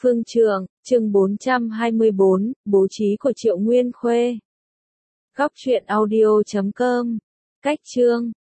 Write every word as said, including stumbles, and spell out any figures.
Phương Trượng, chương bốn trăm hai mươi bốn, bố trí của Triệu Nguyên Khuê. Góc truyện audio chấm com. Cách chương